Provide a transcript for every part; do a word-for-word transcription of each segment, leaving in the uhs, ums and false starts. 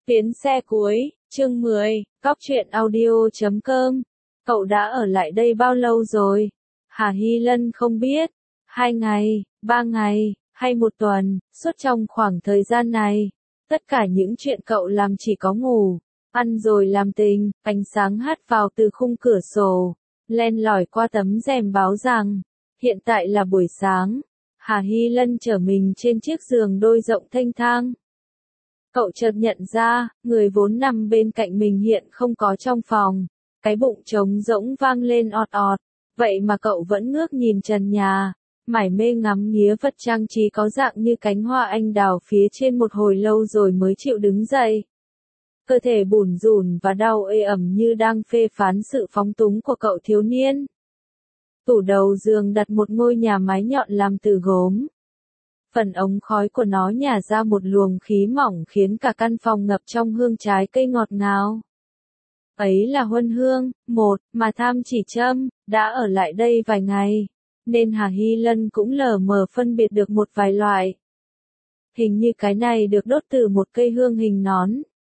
Tiến xe cuối, chương mười, cóc truyện audio chấm com. Cậu đã ở lại đây bao lâu rồi? Hà Hy Lân không biết. Hai ngày, ba ngày, hay một tuần, suốt trong khoảng thời gian này. Tất cả những chuyện cậu làm chỉ có ngủ, ăn rồi làm tình, ánh sáng hắt vào từ khung cửa sổ, len lỏi qua tấm rèm báo rằng, hiện tại là buổi sáng. Hà Hy Lân trở mình trên chiếc giường đôi rộng thênh thang. Cậu chợt nhận ra, người vốn nằm bên cạnh mình hiện không có trong phòng. Cái bụng trống rỗng vang lên ọt ọt. Vậy mà cậu vẫn ngước nhìn trần nhà, mải mê ngắm nghía vật trang trí có dạng như cánh hoa anh đào phía trên một hồi lâu rồi mới chịu đứng dậy. Cơ thể bủn rủn và đau ê ẩm như đang phê phán sự phóng túng của cậu thiếu niên. Tủ đầu giường đặt một ngôi nhà mái nhọn làm từ gốm. Phần ống khói của nó nhả ra một luồng khí mỏng khiến cả căn phòng ngập trong hương trái cây ngọt ngào. Ấy là Huân Hương, một, mà Tham Chỉ Trâm, đã ở lại đây vài ngày, nên Hà Hy Lân cũng lờ mờ phân biệt được một vài loại. Hình như cái này được đốt từ một cây hương hình nón.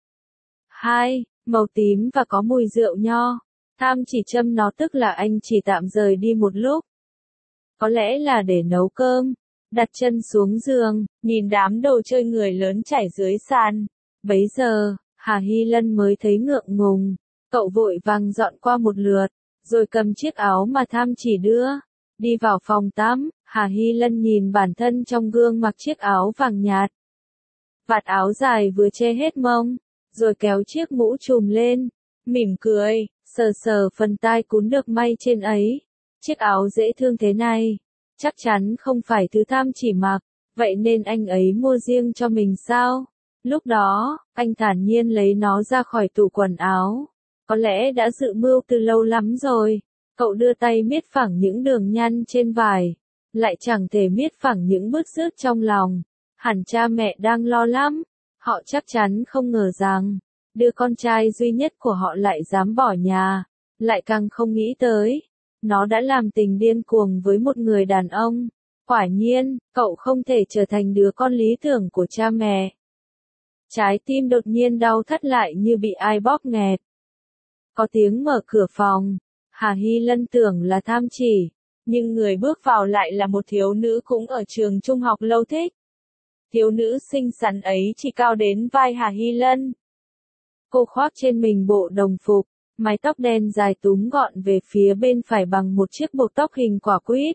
Hai, màu tím và có mùi rượu nho. Tham Chỉ Trâm nó tức là anh chỉ tạm rời đi một lúc. Có lẽ là để nấu cơm. Đặt chân xuống giường, nhìn đám đồ chơi người lớn trải dưới sàn. Bấy giờ, Hà Hy Lân mới thấy ngượng ngùng. Cậu vội vàng dọn qua một lượt, rồi cầm chiếc áo mà Tham Chỉ đưa. Đi vào phòng tắm, Hà Hy Lân nhìn bản thân trong gương mặc chiếc áo vàng nhạt. Vạt áo dài vừa che hết mông, rồi kéo chiếc mũ trùm lên. Mỉm cười, sờ sờ phần tai cún được may trên ấy. Chiếc áo dễ thương thế này. Chắc chắn không phải thứ Tham Chỉ mặc, vậy nên anh ấy mua riêng cho mình sao? Lúc đó, anh thản nhiên lấy nó ra khỏi tủ quần áo. Có lẽ đã dự mưu từ lâu lắm rồi. Cậu đưa tay miết phẳng những đường nhăn trên vải, lại chẳng thể miết phẳng những bứt rứt trong lòng. Hẳn cha mẹ đang lo lắm. Họ chắc chắn không ngờ rằng, đứa con trai duy nhất của họ lại dám bỏ nhà, lại càng không nghĩ tới. Nó đã làm tình điên cuồng với một người đàn ông. Quả nhiên, cậu không thể trở thành đứa con lý tưởng của cha mẹ. Trái tim đột nhiên đau thắt lại như bị ai bóp nghẹt. Có tiếng mở cửa phòng. Hà Hy Lân tưởng là Tham Chỉ, nhưng người bước vào lại là một thiếu nữ cũng ở trường trung học lâu thích. Thiếu nữ xinh xắn ấy chỉ cao đến vai Hà Hy Lân. Cô khoác trên mình bộ đồng phục. Mái tóc đen dài túm gọn về phía bên phải bằng một chiếc buộc tóc hình quả quýt.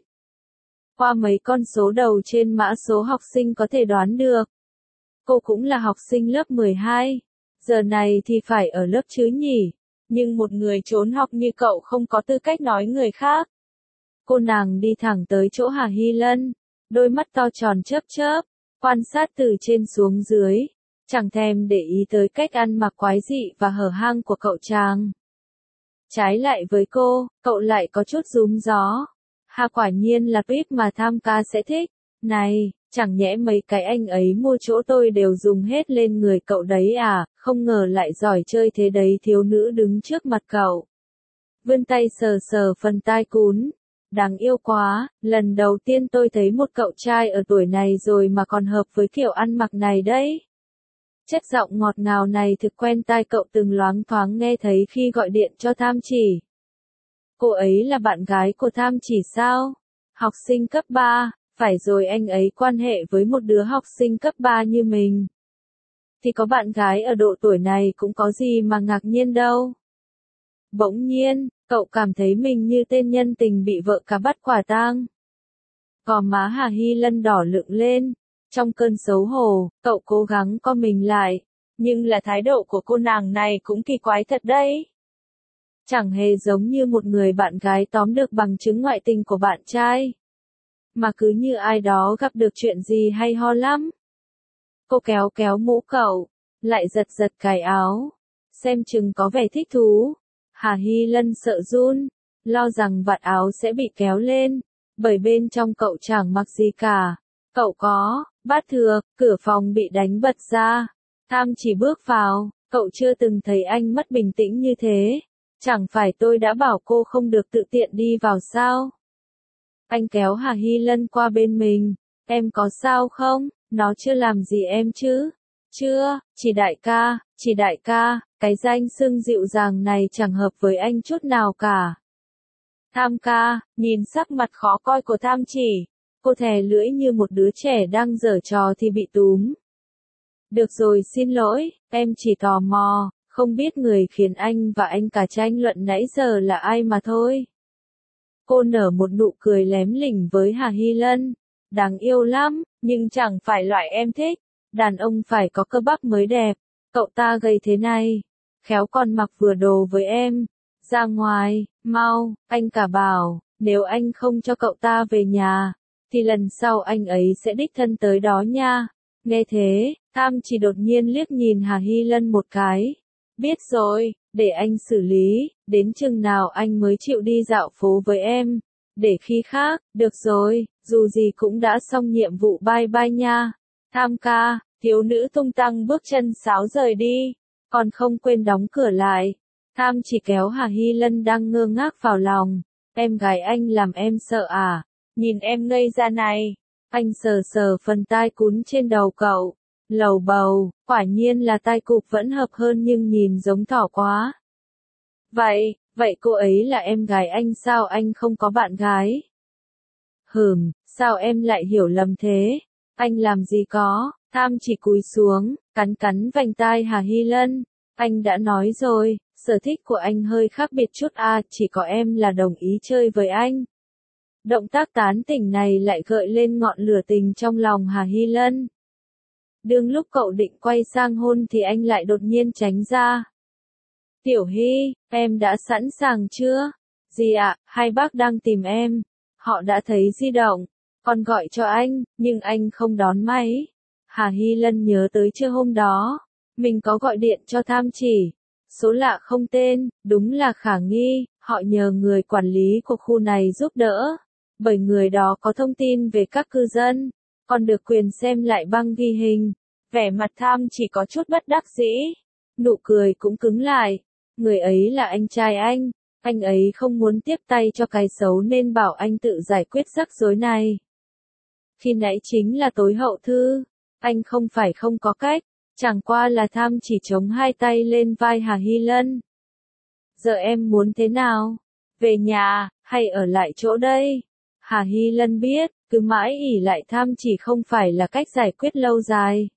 Qua mấy con số đầu trên mã số học sinh có thể đoán được. Cô cũng là học sinh lớp mười hai. Giờ này thì phải ở lớp chứ nhỉ. Nhưng một người trốn học như cậu không có tư cách nói người khác. Cô nàng đi thẳng tới chỗ Hà Hy Lân. Đôi mắt to tròn chớp chớp. Quan sát từ trên xuống dưới. Chẳng thèm để ý tới cách ăn mặc quái dị và hở hang của cậu chàng. Trái lại với cô, cậu lại có chút rúm gió. Hà quả nhiên là tuyết mà Tham ca sẽ thích. Này, chẳng nhẽ mấy cái anh ấy mua chỗ tôi đều dùng hết lên người cậu đấy à, không ngờ lại giỏi chơi thế đấy. Thiếu nữ đứng trước mặt cậu. Vươn tay sờ sờ phần tai cún. Đáng yêu quá, lần đầu tiên tôi thấy một cậu trai ở tuổi này rồi mà còn hợp với kiểu ăn mặc này đấy. Chất giọng ngọt ngào này thực quen tai cậu từng loáng thoáng nghe thấy khi gọi điện cho Tham Chỉ. Cô ấy là bạn gái của Tham Chỉ sao? Học sinh cấp ba, phải rồi, anh ấy quan hệ với một đứa học sinh cấp ba như mình. Thì có bạn gái ở độ tuổi này cũng có gì mà ngạc nhiên đâu. Bỗng nhiên, cậu cảm thấy mình như tên nhân tình bị vợ cả bắt quả tang. Gò má Hà Hy Lân đỏ lựng lên. Trong cơn xấu hổ, cậu cố gắng co mình lại, nhưng là thái độ của cô nàng này cũng kỳ quái thật đấy. Chẳng hề giống như một người bạn gái tóm được bằng chứng ngoại tình của bạn trai, mà cứ như ai đó gặp được chuyện gì hay ho lắm. Cô kéo kéo mũ cậu, lại giật giật cài áo, xem chừng có vẻ thích thú. Hà Hy Lân sợ run, lo rằng vạt áo sẽ bị kéo lên, bởi bên trong cậu chẳng mặc gì cả. Cậu có, bát thừa, cửa phòng bị đánh bật ra. Tham Chỉ bước vào, cậu chưa từng thấy anh mất bình tĩnh như thế. Chẳng phải tôi đã bảo cô không được tự tiện đi vào sao? Anh kéo Hà Hy Lân qua bên mình. Em có sao không? Nó chưa làm gì em chứ? Chưa, chỉ đại ca, chỉ đại ca, cái danh xưng dịu dàng này chẳng hợp với anh chút nào cả. Tham ca, nhìn sắc mặt khó coi của Tham Chỉ, cô thè lưỡi như một đứa trẻ đang giở trò thì bị túm. Được rồi, xin lỗi, em chỉ tò mò, không biết người khiến anh và anh cả tranh luận nãy giờ là ai mà thôi. Cô nở một nụ cười lém lỉnh với Hà Hy Lân. Đáng yêu lắm, nhưng chẳng phải loại em thích. Đàn ông phải có cơ bắp mới đẹp. Cậu ta gầy thế này, khéo còn mặc vừa đồ với em. Ra ngoài, mau, anh cả bảo, nếu anh không cho cậu ta về nhà, thì lần sau anh ấy sẽ đích thân tới đó nha. Nghe thế, Tham chỉ đột nhiên liếc nhìn Hà Hy Lân một cái. Biết rồi, để anh xử lý, đến chừng nào anh mới chịu đi dạo phố với em. Để khi khác, được rồi, dù gì cũng đã xong nhiệm vụ, bye bye nha. Tham ca, thiếu nữ tung tăng bước chân sáo rời đi, còn không quên đóng cửa lại. Tham chỉ kéo Hà Hy Lân đang ngơ ngác vào lòng. Em gái anh làm em sợ à? Nhìn em ngây ra này. Anh sờ sờ phần tai cún trên đầu cậu. Lầu bầu, quả nhiên là tai cụp vẫn hợp hơn nhưng nhìn giống thỏ quá. Vậy, vậy cô ấy là em gái anh sao, anh không có bạn gái? Hừm, sao em lại hiểu lầm thế? Anh làm gì có, Tham chỉ cúi xuống, cắn cắn vành tai Hà Hy Lân. Anh đã nói rồi, sở thích của anh hơi khác biệt chút à, chỉ có em là đồng ý chơi với anh. Động tác tán tỉnh này lại gợi lên ngọn lửa tình trong lòng Hà Hy Lân. Đương lúc cậu định quay sang hôn thì anh lại đột nhiên tránh ra. Tiểu Hy, em đã sẵn sàng chưa? Gì ạ, hai bác đang tìm em. Họ đã thấy di động, còn gọi cho anh, nhưng anh không đón máy. Hà Hy Lân nhớ tới trưa hôm đó, mình có gọi điện cho Tham Chỉ. Số lạ không tên, đúng là khả nghi, họ nhờ người quản lý của khu này giúp đỡ. Bởi người đó có thông tin về các cư dân, còn được quyền xem lại băng ghi hình. Vẻ mặt Tham Chỉ có chút bất đắc dĩ, nụ cười cũng cứng lại. Người ấy là anh trai anh, anh ấy không muốn tiếp tay cho cái xấu nên bảo anh tự giải quyết rắc rối này. Khi nãy chính là tối hậu thư, anh không phải không có cách, chẳng qua là Tham chỉ chống hai tay lên vai Hà Hy Lân. Giờ em muốn thế nào? Về nhà, hay ở lại chỗ đây? Hà Hy Lân biết, cứ mãi ỷ lại Tham chỉ không phải là cách giải quyết lâu dài.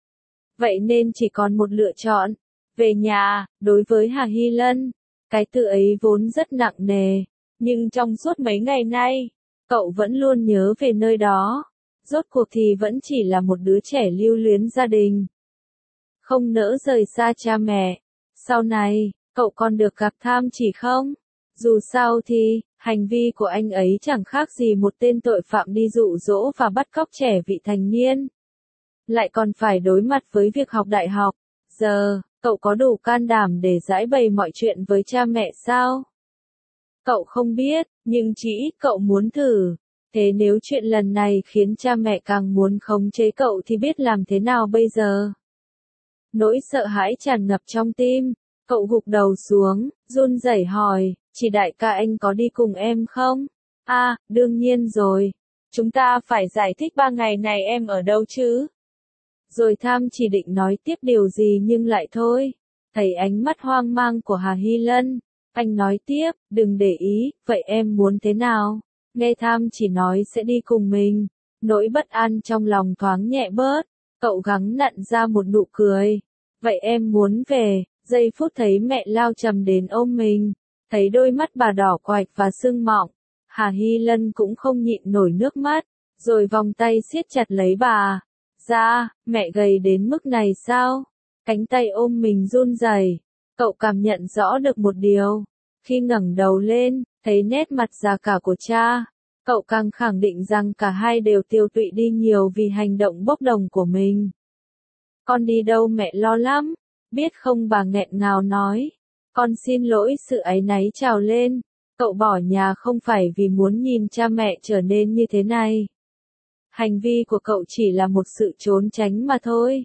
Vậy nên chỉ còn một lựa chọn. Về nhà, đối với Hà Hy Lân, cái từ ấy vốn rất nặng nề, nhưng trong suốt mấy ngày nay, cậu vẫn luôn nhớ về nơi đó. Rốt cuộc thì vẫn chỉ là một đứa trẻ lưu luyến gia đình, không nỡ rời xa cha mẹ. Sau này, cậu còn được gặp Tham chỉ không? Dù sao thì, hành vi của anh ấy chẳng khác gì một tên tội phạm đi dụ dỗ và bắt cóc trẻ vị thành niên. Lại còn phải đối mặt với việc học đại học. Giờ, cậu có đủ can đảm để giãi bày mọi chuyện với cha mẹ sao? Cậu không biết, nhưng chỉ ít cậu muốn thử. Thế nếu chuyện lần này khiến cha mẹ càng muốn khống chế cậu thì biết làm thế nào bây giờ? Nỗi sợ hãi tràn ngập trong tim, cậu gục đầu xuống, run rẩy hỏi, chỉ đại ca anh có đi cùng em không? À, đương nhiên rồi. Chúng ta phải giải thích ba ngày này em ở đâu chứ? Rồi Tham chỉ định nói tiếp điều gì nhưng lại thôi. Thấy ánh mắt hoang mang của Hà Hy Lân, anh nói tiếp, đừng để ý, vậy em muốn thế nào? Nghe Tham chỉ nói sẽ đi cùng mình, nỗi bất an trong lòng thoáng nhẹ bớt, cậu gắng nặn ra một nụ cười. Vậy em muốn về, giây phút thấy mẹ lao chầm đến ôm mình, thấy đôi mắt bà đỏ quạch và sưng mọng, Hà Hy Lân cũng không nhịn nổi nước mắt, rồi vòng tay siết chặt lấy bà. Ra, mẹ gầy đến mức này sao? Cánh tay ôm mình run rẩy. Cậu cảm nhận rõ được một điều. Khi ngẩng đầu lên, thấy nét mặt già cả của cha, cậu càng khẳng định rằng cả hai đều tiêu tụy đi nhiều vì hành động bốc đồng của mình. Con đi đâu mẹ lo lắm, biết không, bà nghẹn ngào nói. Con xin lỗi, sự áy náy trào lên. Cậu bỏ nhà không phải vì muốn nhìn cha mẹ trở nên như thế này. Hành vi của cậu chỉ là một sự trốn tránh mà thôi.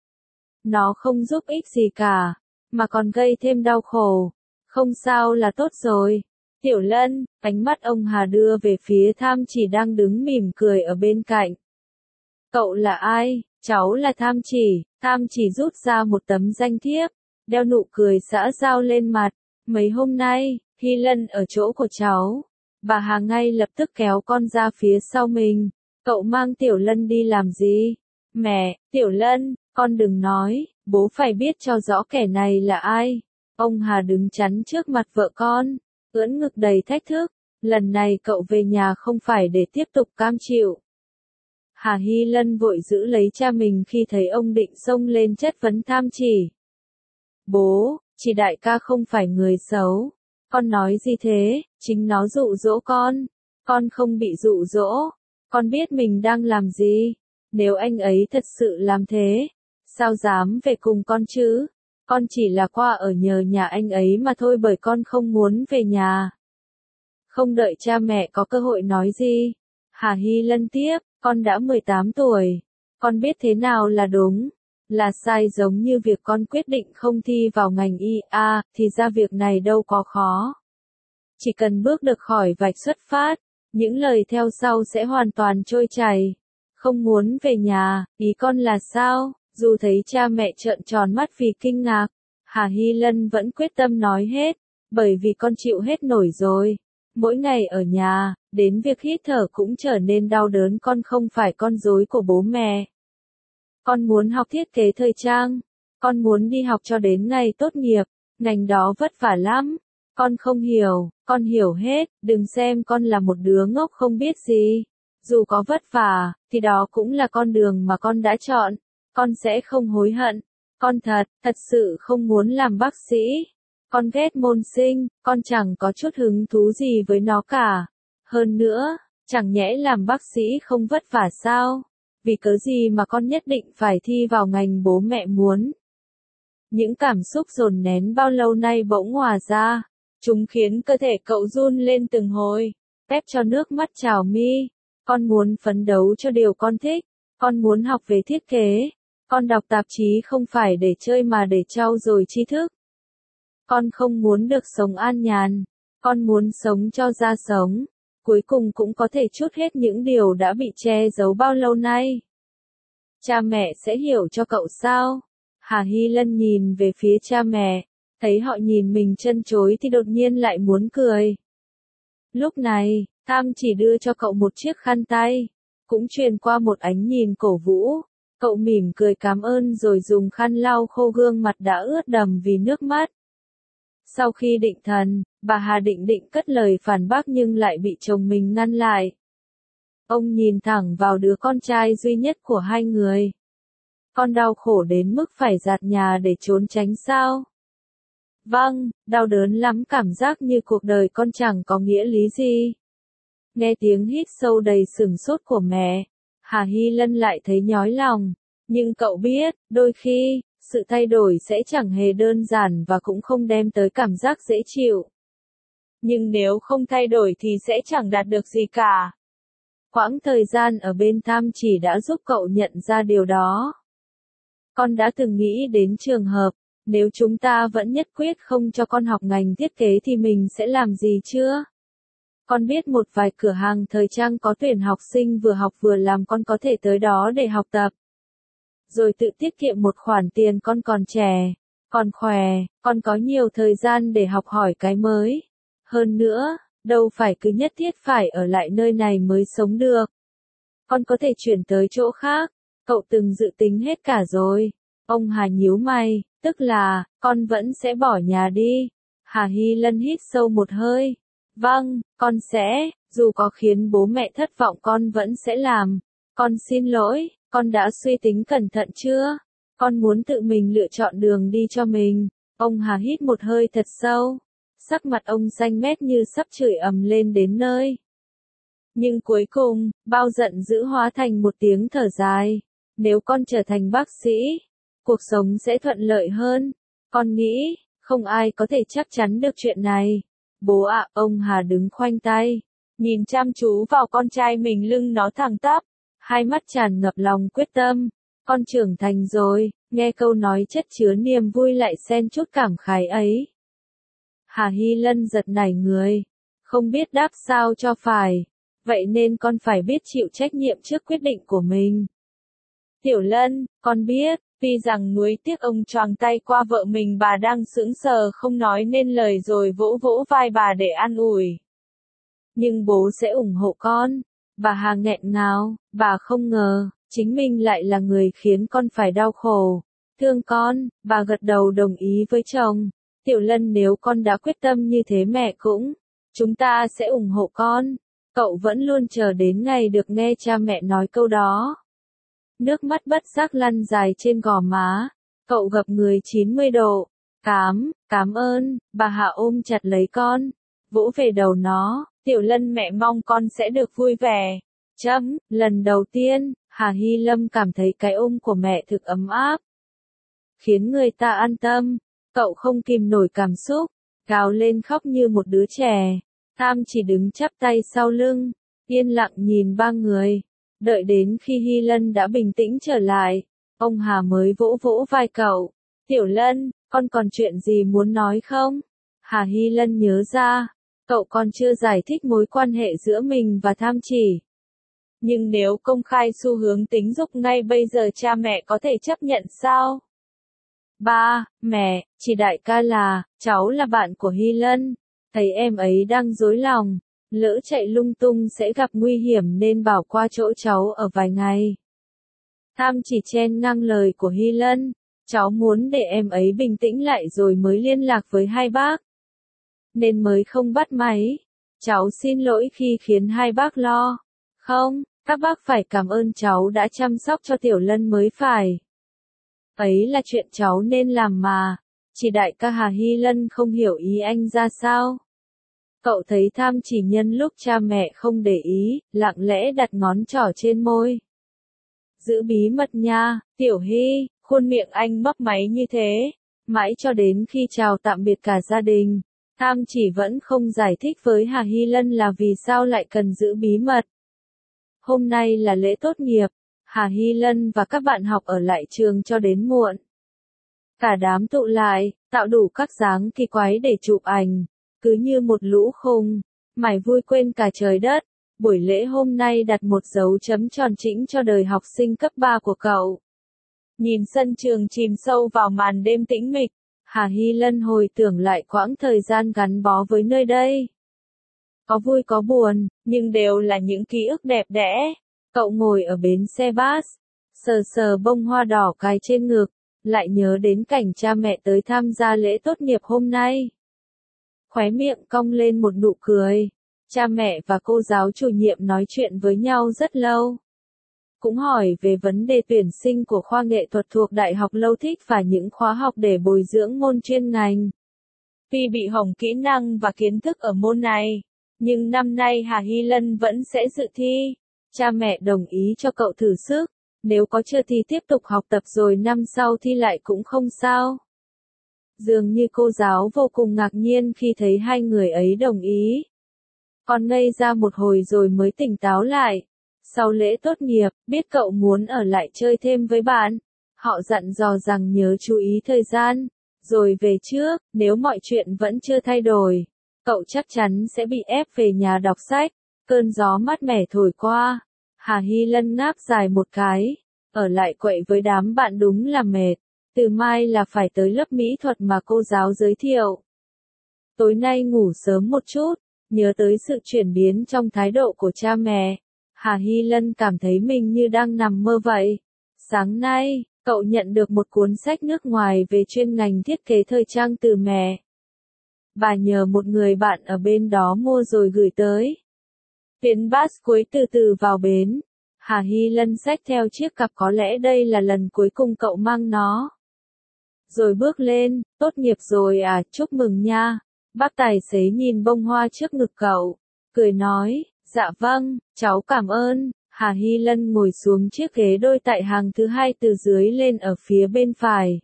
Nó không giúp ích gì cả, mà còn gây thêm đau khổ. Không sao là tốt rồi. Tiểu Lân, ánh mắt ông Hà đưa về phía Tham chỉ đang đứng mỉm cười ở bên cạnh. Cậu là ai? Cháu là Tham Chỉ. Tham Chỉ rút ra một tấm danh thiếp, đeo nụ cười xã giao lên mặt. Mấy hôm nay, Hy Lân ở chỗ của cháu. Bà Hà ngay lập tức kéo con ra phía sau mình. Cậu mang Tiểu Lân đi làm gì? Mẹ, Tiểu Lân, con đừng nói, bố phải biết cho rõ kẻ này là ai. Ông Hà đứng chắn trước mặt vợ con, ưỡn ngực đầy thách thức. Lần này cậu về nhà không phải để tiếp tục cam chịu. Hà Hy Lân vội giữ lấy cha mình khi thấy ông định xông lên chất vấn Tham Chỉ. Bố, chỉ đại ca không phải người xấu. Con nói gì thế, chính nó dụ dỗ con. Con không bị dụ dỗ. Con biết mình đang làm gì. Nếu anh ấy thật sự làm thế, sao dám về cùng con chứ? Con chỉ là qua ở nhờ nhà anh ấy mà thôi bởi con không muốn về nhà. Không đợi cha mẹ có cơ hội nói gì, Hà Hy Lân tiếp, con đã mười tám tuổi. Con biết thế nào là đúng, là sai giống như việc con quyết định không thi vào ngành y a, thì ra việc này đâu có khó. Chỉ cần bước được khỏi vạch xuất phát, những lời theo sau sẽ hoàn toàn trôi chảy. Không muốn về nhà, ý con là sao? Dù thấy cha mẹ trợn tròn mắt vì kinh ngạc, Hà Hy Lân vẫn quyết tâm nói hết, bởi vì con chịu hết nổi rồi. Mỗi ngày ở nhà, đến việc hít thở cũng trở nên đau đớn. Con không phải con rối của bố mẹ. Con muốn học thiết kế thời trang. Con muốn đi học cho đến ngày tốt nghiệp. Ngành đó vất vả lắm. Con không hiểu, con hiểu hết. Đừng xem con là một đứa ngốc không biết gì. Dù có vất vả, thì đó cũng là con đường mà con đã chọn. Con sẽ không hối hận. Con thật, thật sự không muốn làm bác sĩ. Con ghét môn sinh, con chẳng có chút hứng thú gì với nó cả. Hơn nữa, chẳng nhẽ làm bác sĩ không vất vả sao? Vì cớ gì mà con nhất định phải thi vào ngành bố mẹ muốn? Những cảm xúc dồn nén bao lâu nay bỗng hòa ra. Chúng khiến cơ thể cậu run lên từng hồi. Ép cho nước mắt trào mi. Con muốn phấn đấu cho điều con thích. Con muốn học về thiết kế. Con đọc tạp chí không phải để chơi mà để trau dồi tri thức. Con không muốn được sống an nhàn. Con muốn sống cho ra sống. Cuối cùng cũng có thể trút hết những điều đã bị che giấu bao lâu nay. Cha mẹ sẽ hiểu cho cậu sao? Hà Hy Lân nhìn về phía cha mẹ. Thấy họ nhìn mình chân chối thì đột nhiên lại muốn cười. Lúc này, Tham chỉ đưa cho cậu một chiếc khăn tay. Cũng truyền qua một ánh nhìn cổ vũ. Cậu mỉm cười cảm ơn rồi dùng khăn lau khô gương mặt đã ướt đầm vì nước mắt. Sau khi định thần, bà Hà định định cất lời phản bác nhưng lại bị chồng mình ngăn lại. Ông nhìn thẳng vào đứa con trai duy nhất của hai người. Con đau khổ đến mức phải dạt nhà để trốn tránh sao? Vâng, đau đớn lắm, cảm giác như cuộc đời con chẳng có nghĩa lý gì. Nghe tiếng hít sâu đầy sửng sốt của mẹ, Hà Hy Lân lại thấy nhói lòng. Nhưng cậu biết, đôi khi, sự thay đổi sẽ chẳng hề đơn giản và cũng không đem tới cảm giác dễ chịu. Nhưng nếu không thay đổi thì sẽ chẳng đạt được gì cả. Quãng thời gian ở bên Tham Chỉ đã giúp cậu nhận ra điều đó. Con đã từng nghĩ đến trường hợp, nếu chúng ta vẫn nhất quyết không cho con học ngành thiết kế thì mình sẽ làm gì chưa? Con biết một vài cửa hàng thời trang có tuyển học sinh vừa học vừa làm, con có thể tới đó để học tập. Rồi tự tiết kiệm một khoản tiền, con còn trẻ, còn khỏe, con có nhiều thời gian để học hỏi cái mới. Hơn nữa, đâu phải cứ nhất thiết phải ở lại nơi này mới sống được. Con có thể chuyển tới chỗ khác, cậu từng dự tính hết cả rồi. Ông Hà nhíu mày, tức là, con vẫn sẽ bỏ nhà đi. Hà Hy Lân hít sâu một hơi. Vâng, con sẽ, dù có khiến bố mẹ thất vọng con vẫn sẽ làm. Con xin lỗi, con đã suy tính cẩn thận chưa? Con muốn tự mình lựa chọn đường đi cho mình. Ông Hà hít một hơi thật sâu. Sắc mặt ông xanh mét như sắp chửi ầm lên đến nơi. Nhưng cuối cùng, bao giận dữ hóa thành một tiếng thở dài. Nếu con trở thành bác sĩ, cuộc sống sẽ thuận lợi hơn. Con nghĩ, không ai có thể chắc chắn được chuyện này. Bố ạ, ông Hà đứng khoanh tay, nhìn chăm chú vào con trai mình, lưng nó thẳng tắp, hai mắt tràn ngập lòng quyết tâm. Con trưởng thành rồi, nghe câu nói chất chứa niềm vui lại xen chút cảm khái ấy. Hà Hy Lân giật nảy người, không biết đáp sao cho phải. Vậy nên con phải biết chịu trách nhiệm trước quyết định của mình. Tiểu Lân, con biết, tuy rằng nuối tiếc ông choàng tay qua vợ mình, bà đang sững sờ không nói nên lời rồi vỗ vỗ vai bà để an ủi. Nhưng bố sẽ ủng hộ con. Bà Hà nghẹn ngào, bà không ngờ, chính mình lại là người khiến con phải đau khổ. Thương con, bà gật đầu đồng ý với chồng. Tiểu Lân, nếu con đã quyết tâm như thế mẹ cũng, chúng ta sẽ ủng hộ con. Cậu vẫn luôn chờ đến ngày được nghe cha mẹ nói câu đó. Nước mắt bất giác lăn dài trên gò má. Cậu gập người chín mươi độ. Cám, cảm ơn, bà Hạ ôm chặt lấy con. Vỗ về đầu nó. Tiểu Lân, mẹ mong con sẽ được vui vẻ. Chấm, lần đầu tiên, Hà Hy Lâm cảm thấy cái ôm của mẹ thực ấm áp. Khiến người ta an tâm. Cậu không kìm nổi cảm xúc. Gào lên khóc như một đứa trẻ. Tham chỉ đứng chắp tay sau lưng. Yên lặng nhìn ba người. Đợi đến khi Hy Lân đã bình tĩnh trở lại. Ông Hà mới vỗ vỗ vai cậu. Tiểu Lân, con còn chuyện gì muốn nói không? Hà Hy Lân nhớ ra. Cậu còn chưa giải thích mối quan hệ giữa mình và Tham chỉ. Nhưng nếu công khai xu hướng tính dục ngay bây giờ cha mẹ có thể chấp nhận sao? Ba, mẹ, chỉ đại ca là, cháu là bạn của Hy Lân. Thấy em ấy đang rối lòng, lỡ chạy lung tung sẽ gặp nguy hiểm nên bảo qua chỗ cháu ở vài ngày. Tham chỉ chen ngang lời của Hy Lân. Cháu muốn để em ấy bình tĩnh lại rồi mới liên lạc với hai bác. Nên mới không bắt máy. Cháu xin lỗi khi khiến hai bác lo. Không, các bác phải cảm ơn cháu đã chăm sóc cho Tiểu Lân mới phải. Ấy là chuyện cháu nên làm mà. Chỉ đại ca Hà Hy Lân không hiểu ý anh ra sao. Cậu thấy Tham chỉ nhân lúc cha mẹ không để ý, lặng lẽ đặt ngón trỏ trên môi. Giữ bí mật nha, Tiểu Hy, khuôn miệng anh mấp máy như thế. Mãi cho đến khi chào tạm biệt cả gia đình. Tham chỉ vẫn không giải thích với Hà Hy Lân là vì sao lại cần giữ bí mật. Hôm nay là lễ tốt nghiệp. Hà Hy Lân và các bạn học ở lại trường cho đến muộn. Cả đám tụ lại, tạo đủ các dáng kỳ quái để chụp ảnh. Cứ như một lũ khùng, mải vui quên cả trời đất. Buổi lễ hôm nay đặt một dấu chấm tròn chỉnh cho đời học sinh cấp ba của cậu. Nhìn sân trường chìm sâu vào màn đêm tĩnh mịch, Hà Hy Lân hồi tưởng lại quãng thời gian gắn bó với nơi đây. Có vui có buồn, nhưng đều là những ký ức đẹp đẽ. Cậu ngồi ở bến xe bus, sờ sờ bông hoa đỏ cài trên ngực, lại nhớ đến cảnh cha mẹ tới tham gia lễ tốt nghiệp hôm nay. Khóe miệng cong lên một nụ cười. Cha mẹ và cô giáo chủ nhiệm nói chuyện với nhau rất lâu. Cũng hỏi về vấn đề tuyển sinh của khoa nghệ thuật thuộc Đại học Lâu Thích và những khóa học để bồi dưỡng môn chuyên ngành. Tuy bị hỏng kỹ năng và kiến thức ở môn này, nhưng năm nay Hà Hy Lân vẫn sẽ dự thi. Cha mẹ đồng ý cho cậu thử sức. Nếu có chưa thì tiếp tục học tập rồi năm sau thi lại cũng không sao. Dường như cô giáo vô cùng ngạc nhiên khi thấy hai người ấy đồng ý. Còn ngây ra một hồi rồi mới tỉnh táo lại. Sau lễ tốt nghiệp, biết cậu muốn ở lại chơi thêm với bạn. Họ dặn dò rằng nhớ chú ý thời gian. Rồi về trước, nếu mọi chuyện vẫn chưa thay đổi, cậu chắc chắn sẽ bị ép về nhà đọc sách. Cơn gió mát mẻ thổi qua. Hà Hy Lân ngáp dài một cái. Ở lại quậy với đám bạn đúng là mệt. Từ mai là phải tới lớp mỹ thuật mà cô giáo giới thiệu. Tối nay ngủ sớm một chút. Nhớ tới sự chuyển biến trong thái độ của cha mẹ. Hà Hy Lân cảm thấy mình như đang nằm mơ vậy. Sáng nay, cậu nhận được một cuốn sách nước ngoài về chuyên ngành thiết kế thời trang từ mẹ. Bà nhờ một người bạn ở bên đó mua rồi gửi tới. Tuyến bus cuối từ từ vào bến. Hà Hy Lân xách theo chiếc cặp, có lẽ đây là lần cuối cùng cậu mang nó. Rồi bước lên, tốt nghiệp rồi à, chúc mừng nha. Bác tài xế nhìn bông hoa trước ngực cậu, cười nói, dạ vâng, cháu cảm ơn. Hà Hy Lân ngồi xuống chiếc ghế đôi tại hàng thứ hai từ dưới lên ở phía bên phải.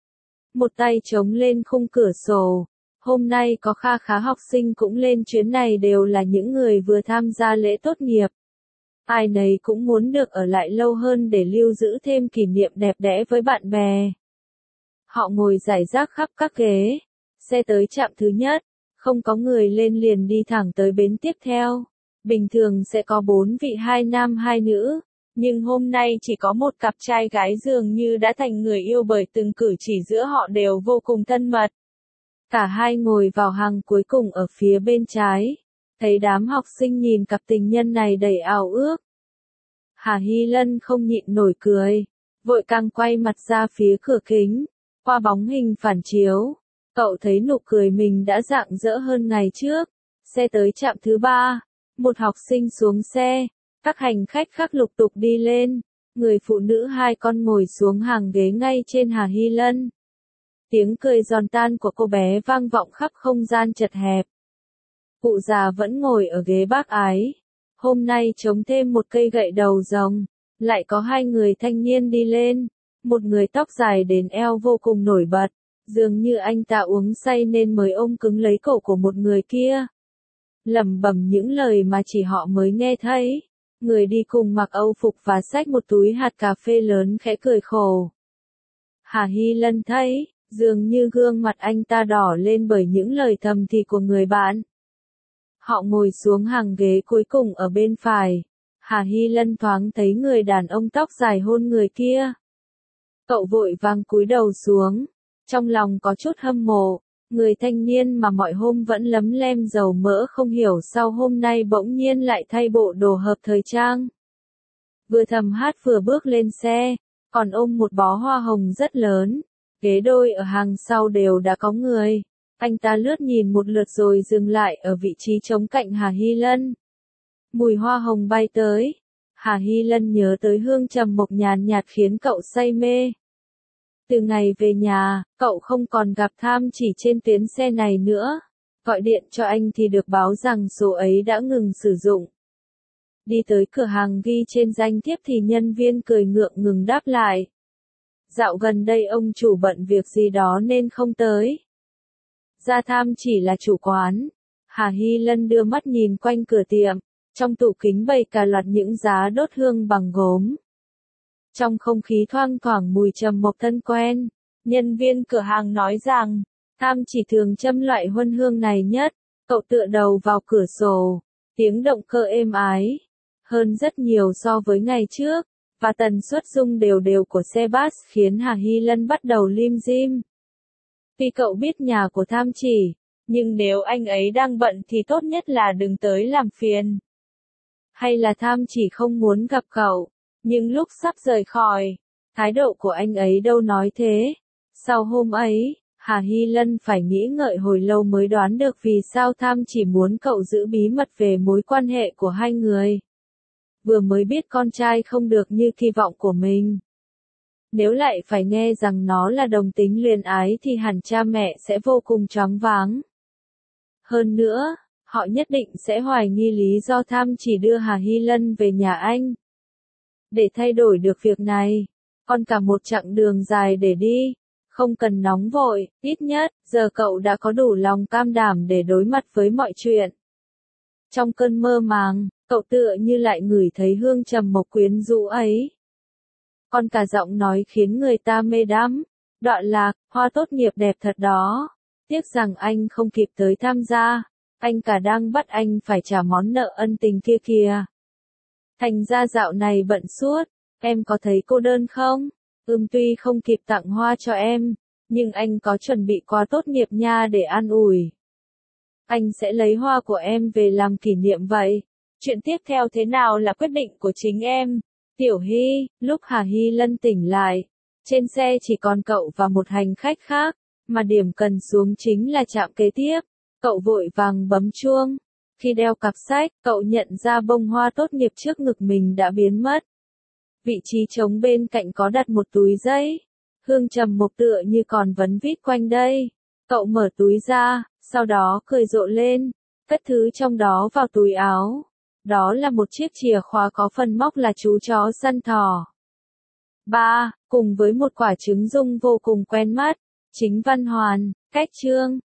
Một tay chống lên khung cửa sổ. Hôm nay có kha khá học sinh cũng lên chuyến này, đều là những người vừa tham gia lễ tốt nghiệp. Ai nấy cũng muốn được ở lại lâu hơn để lưu giữ thêm kỷ niệm đẹp đẽ với bạn bè. Họ ngồi rải rác khắp các ghế. Xe tới trạm thứ nhất, không có người lên liền đi thẳng tới bến tiếp theo. Bình thường sẽ có bốn vị, hai nam hai nữ. Nhưng hôm nay chỉ có một cặp trai gái dường như đã thành người yêu bởi từng cử chỉ giữa họ đều vô cùng thân mật. Cả hai ngồi vào hàng cuối cùng ở phía bên trái. Thấy đám học sinh nhìn cặp tình nhân này đầy ao ước. Hà Hy Lân không nhịn nổi cười. Vội càng quay mặt ra phía cửa kính. Qua bóng hình phản chiếu. Cậu thấy nụ cười mình đã rạng rỡ hơn ngày trước. Xe tới trạm thứ ba. Một học sinh xuống xe. Các hành khách khác lục tục đi lên. Người phụ nữ hai con ngồi xuống hàng ghế ngay trên Hà Hy Lân. Tiếng cười giòn tan của cô bé vang vọng khắp không gian chật hẹp. Cụ già vẫn ngồi ở ghế bác ái. Hôm nay trống thêm một cây gậy đầu rồng. Lại có hai người thanh niên đi lên. Một người tóc dài đến eo vô cùng nổi bật. Dường như anh ta uống say nên mới ôm cứng lấy cổ của một người kia. Lẩm bẩm những lời mà chỉ họ mới nghe thấy. Người đi cùng mặc âu phục và xách một túi hạt cà phê lớn khẽ cười khổ. Hà Hy Lân thấy, dường như gương mặt anh ta đỏ lên bởi những lời thầm thì của người bạn. Họ ngồi xuống hàng ghế cuối cùng ở bên phải. Hà Hy Lân thoáng thấy người đàn ông tóc dài hôn người kia. Cậu vội vàng cúi đầu xuống. Trong lòng có chút hâm mộ. Người thanh niên mà mọi hôm vẫn lấm lem dầu mỡ không hiểu sao hôm nay bỗng nhiên lại thay bộ đồ hợp thời trang. Vừa thầm hát vừa bước lên xe, còn ôm một bó hoa hồng rất lớn. Ghế đôi ở hàng sau đều đã có người. Anh ta lướt nhìn một lượt rồi dừng lại ở vị trí trống cạnh Hà Hy Lân. Mùi hoa hồng bay tới. Hà Hy Lân nhớ tới hương trầm mộc nhàn nhạt khiến cậu say mê. Từ ngày về nhà, cậu không còn gặp Tham Chỉ trên tuyến xe này nữa. Gọi điện cho anh thì được báo rằng số ấy đã ngừng sử dụng. Đi tới cửa hàng ghi trên danh thiếp thì nhân viên cười ngượng ngừng đáp lại. Dạo gần đây ông chủ bận việc gì đó nên không tới. Ra Tham Chỉ là chủ quán. Hà Hy Lân đưa mắt nhìn quanh cửa tiệm. Trong tủ kính bày cả loạt những giá đốt hương bằng gốm. Trong không khí thoang thoảng mùi trầm mộc thân quen, nhân viên cửa hàng nói rằng, Tham Chỉ thường châm loại huân hương này nhất. Cậu tựa đầu vào cửa sổ, tiếng động cơ êm ái, hơn rất nhiều so với ngày trước, và tần suất rung đều đều của xe bass khiến Hà Hy Lân bắt đầu lim dim. Vì cậu biết nhà của Tham Chỉ, nhưng nếu anh ấy đang bận thì tốt nhất là đừng tới làm phiền. Hay là Tham Chỉ không muốn gặp cậu. Nhưng lúc sắp rời khỏi, thái độ của anh ấy đâu nói thế. Sau hôm ấy, Hà Hy Lân phải nghĩ ngợi hồi lâu mới đoán được vì sao Tham Chỉ muốn cậu giữ bí mật về mối quan hệ của hai người. Vừa mới biết con trai không được như kỳ vọng của mình. Nếu lại phải nghe rằng nó là đồng tính luyến ái thì hẳn cha mẹ sẽ vô cùng choáng váng. Hơn nữa, họ nhất định sẽ hoài nghi lý do Tham Chỉ đưa Hà Hy Lân về nhà anh. Để thay đổi được việc này, còn cả một chặng đường dài để đi, không cần nóng vội, ít nhất, giờ cậu đã có đủ lòng cam đảm để đối mặt với mọi chuyện. Trong cơn mơ màng, cậu tựa như lại ngửi thấy hương trầm mộc quyến rũ ấy. Còn cả giọng nói khiến người ta mê đắm, đoạn lạc, hoa tốt nghiệp đẹp thật đó. Tiếc rằng anh không kịp tới tham gia, anh cả đang bắt anh phải trả món nợ ân tình kia kìa. Thành ra dạo này bận suốt, em có thấy cô đơn không? Ừm tuy không kịp tặng hoa cho em, nhưng anh có chuẩn bị quà tốt nghiệp nha để an ủi. Anh sẽ lấy hoa của em về làm kỷ niệm vậy. Chuyện tiếp theo thế nào là quyết định của chính em. Tiểu Hy, lúc Hà Hy Lân tỉnh lại, trên xe chỉ còn cậu và một hành khách khác, mà điểm cần xuống chính là trạm kế tiếp. Cậu vội vàng bấm chuông. Khi đeo cặp sách, cậu nhận ra bông hoa tốt nghiệp trước ngực mình đã biến mất. Vị trí trống bên cạnh có đặt một túi giấy. Hương trầm mộc tựa như còn vấn vít quanh đây. Cậu mở túi ra, sau đó cười rộ lên, cất thứ trong đó vào túi áo. Đó là một chiếc chìa khóa có phần móc là chú chó săn thỏ. ba. Cùng với một quả trứng dung vô cùng quen mắt. Chính Văn Hoàn, cách chương.